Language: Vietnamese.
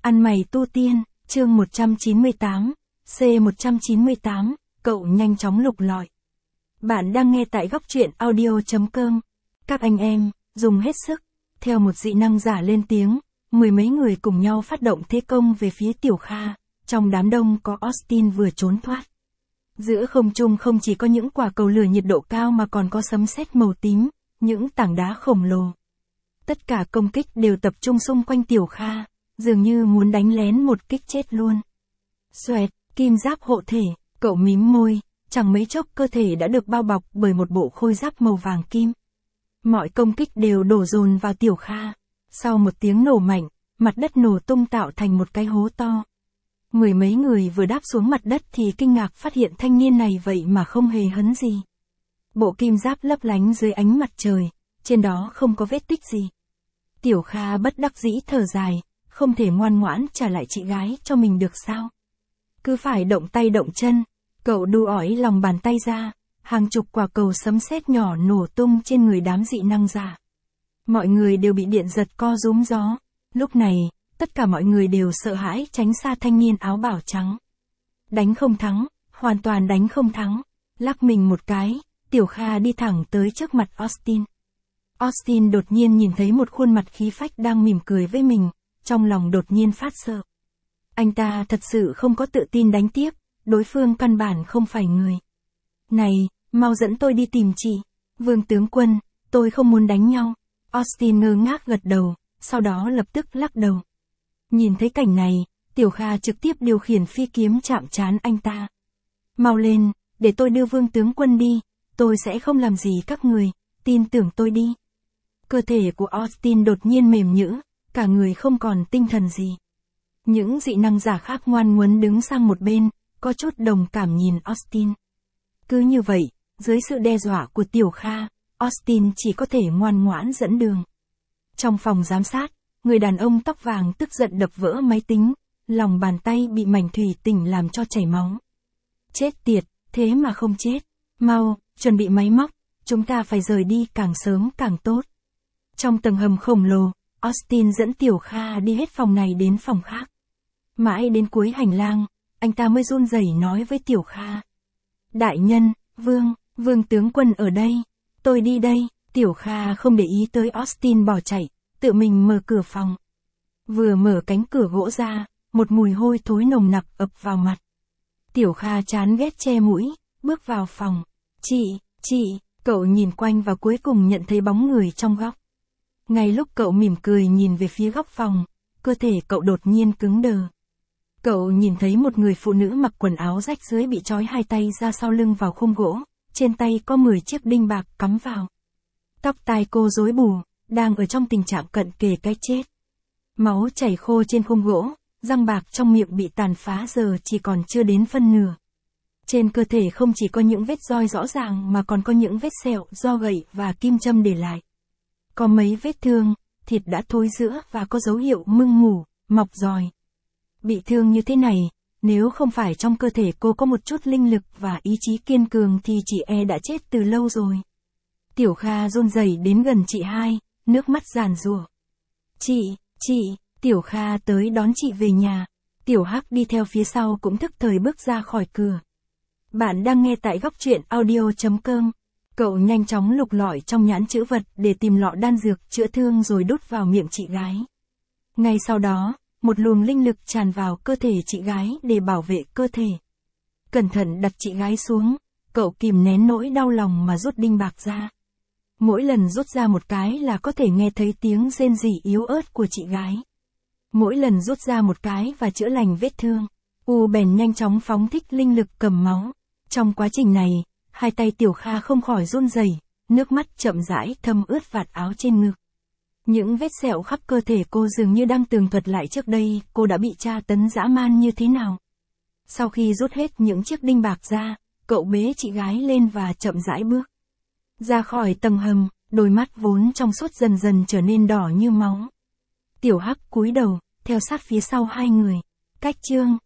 Ăn mày tu tiên, chương 198, C198, cậu nhanh chóng lục lọi. Bạn đang nghe tại góc truyện audio.com. Các anh em, dùng hết sức, theo một dị năng giả lên tiếng, mười mấy người cùng nhau phát động thế công về phía Tiểu Kha, trong đám đông có Austin vừa trốn thoát. Giữa không trung không chỉ có những quả cầu lửa nhiệt độ cao mà còn có sấm sét màu tím, những tảng đá khổng lồ. Tất cả công kích đều tập trung xung quanh Tiểu Kha, dường như muốn đánh lén một kích chết luôn. Xoẹt, kim giáp hộ thể, cậu mím môi, chẳng mấy chốc cơ thể đã được bao bọc bởi một bộ khôi giáp màu vàng kim. Mọi công kích đều đổ dồn vào Tiểu Kha. Sau một tiếng nổ mạnh, mặt đất nổ tung tạo thành một cái hố to. Mười mấy người vừa đáp xuống mặt đất thì kinh ngạc phát hiện thanh niên này vậy mà không hề hấn gì. Bộ kim giáp lấp lánh dưới ánh mặt trời, trên đó không có vết tích gì. Tiểu Kha bất đắc dĩ thở dài, không thể ngoan ngoãn trả lại chị gái cho mình được sao? Cứ phải động tay động chân, cậu đu ỏi lòng bàn tay ra, hàng chục quả cầu sấm sét nhỏ nổ tung trên người đám dị năng giả. Mọi người đều bị điện giật co rúm gió, lúc này, tất cả mọi người đều sợ hãi tránh xa thanh niên áo bào trắng. Đánh không thắng, hoàn toàn đánh không thắng, lắc mình một cái, Tiểu Kha đi thẳng tới trước mặt Austin. Austin đột nhiên nhìn thấy một khuôn mặt khí phách đang mỉm cười với mình, trong lòng đột nhiên phát sợ. Anh ta thật sự không có tự tin đánh tiếp, đối phương căn bản không phải người. Này, mau dẫn tôi đi tìm chị. Vương tướng quân, tôi không muốn đánh nhau. Austin ngơ ngác gật đầu, sau đó lập tức lắc đầu. Nhìn thấy cảnh này, Tiểu Kha trực tiếp điều khiển phi kiếm chạm trán anh ta. Mau lên, để tôi đưa Vương tướng quân đi, tôi sẽ không làm gì các người, tin tưởng tôi đi. Cơ thể của Austin đột nhiên mềm nhũn, cả người không còn tinh thần gì. Những dị năng giả khác ngoan ngoãn đứng sang một bên, có chút đồng cảm nhìn Austin. Cứ như vậy, dưới sự đe dọa của Tiểu Kha, Austin chỉ có thể ngoan ngoãn dẫn đường. Trong phòng giám sát, người đàn ông tóc vàng tức giận đập vỡ máy tính, lòng bàn tay bị mảnh thủy tinh làm cho chảy máu. Chết tiệt, thế mà không chết. Mau, chuẩn bị máy móc, chúng ta phải rời đi càng sớm càng tốt. Trong tầng hầm khổng lồ, Austin dẫn Tiểu Kha đi hết phòng này đến phòng khác. Mãi đến cuối hành lang, anh ta mới run rẩy nói với Tiểu Kha. Đại nhân, Vương tướng quân ở đây, tôi đi đây. Tiểu Kha không để ý tới Austin bỏ chạy, tự mình mở cửa phòng. Vừa mở cánh cửa gỗ ra, một mùi hôi thối nồng nặc ập vào mặt. Tiểu Kha chán ghét che mũi, bước vào phòng. Chị, cậu nhìn quanh và cuối cùng nhận thấy bóng người trong góc. Ngay lúc cậu mỉm cười nhìn về phía góc phòng, cơ thể cậu đột nhiên cứng đờ. Cậu nhìn thấy một người phụ nữ mặc quần áo rách rưới bị trói hai tay ra sau lưng vào khung gỗ, trên tay có 10 chiếc đinh bạc cắm vào. Tóc tai cô rối bù, đang ở trong tình trạng cận kề cái chết. Máu chảy khô trên khung gỗ, răng bạc trong miệng bị tàn phá giờ chỉ còn chưa đến phân nửa. Trên cơ thể không chỉ có những vết roi rõ ràng mà còn có những vết sẹo do gậy và kim châm để lại. Có mấy vết thương, thịt đã thối rữa và có dấu hiệu mưng mủ, mọc giòi. Bị thương như thế này, nếu không phải trong cơ thể cô có một chút linh lực và ý chí kiên cường thì chị đã chết từ lâu rồi. Tiểu Kha run rẩy đến gần chị hai, nước mắt giàn giụa. Chị, Tiểu Kha tới đón chị về nhà. Tiểu Hắc đi theo phía sau cũng thức thời bước ra khỏi cửa. Bạn đang nghe tại góc truyện audio.com. Cậu nhanh chóng lục lọi trong nhãn chữ vật để tìm lọ đan dược chữa thương rồi đút vào miệng chị gái. Ngay sau đó, một luồng linh lực tràn vào cơ thể chị gái để bảo vệ cơ thể. Cẩn thận đặt chị gái xuống, cậu kìm nén nỗi đau lòng mà rút đinh bạc ra. Mỗi lần rút ra một cái là có thể nghe thấy tiếng rên rỉ yếu ớt của chị gái. Mỗi lần rút ra một cái và chữa lành vết thương, bèn nhanh chóng phóng thích linh lực cầm máu. Trong quá trình này, hai tay Tiểu Kha không khỏi run rẩy, nước mắt chậm rãi thấm ướt vạt áo trên ngực. Những vết sẹo khắp cơ thể cô dường như đang tường thuật lại trước đây cô đã bị tra tấn dã man như thế nào. Sau khi rút hết những chiếc đinh bạc ra, cậu bế chị gái lên và chậm rãi bước ra khỏi tầng hầm, đôi mắt vốn trong suốt dần dần trở nên đỏ như máu. Tiểu Hắc cúi đầu, theo sát phía sau hai người. Cách chương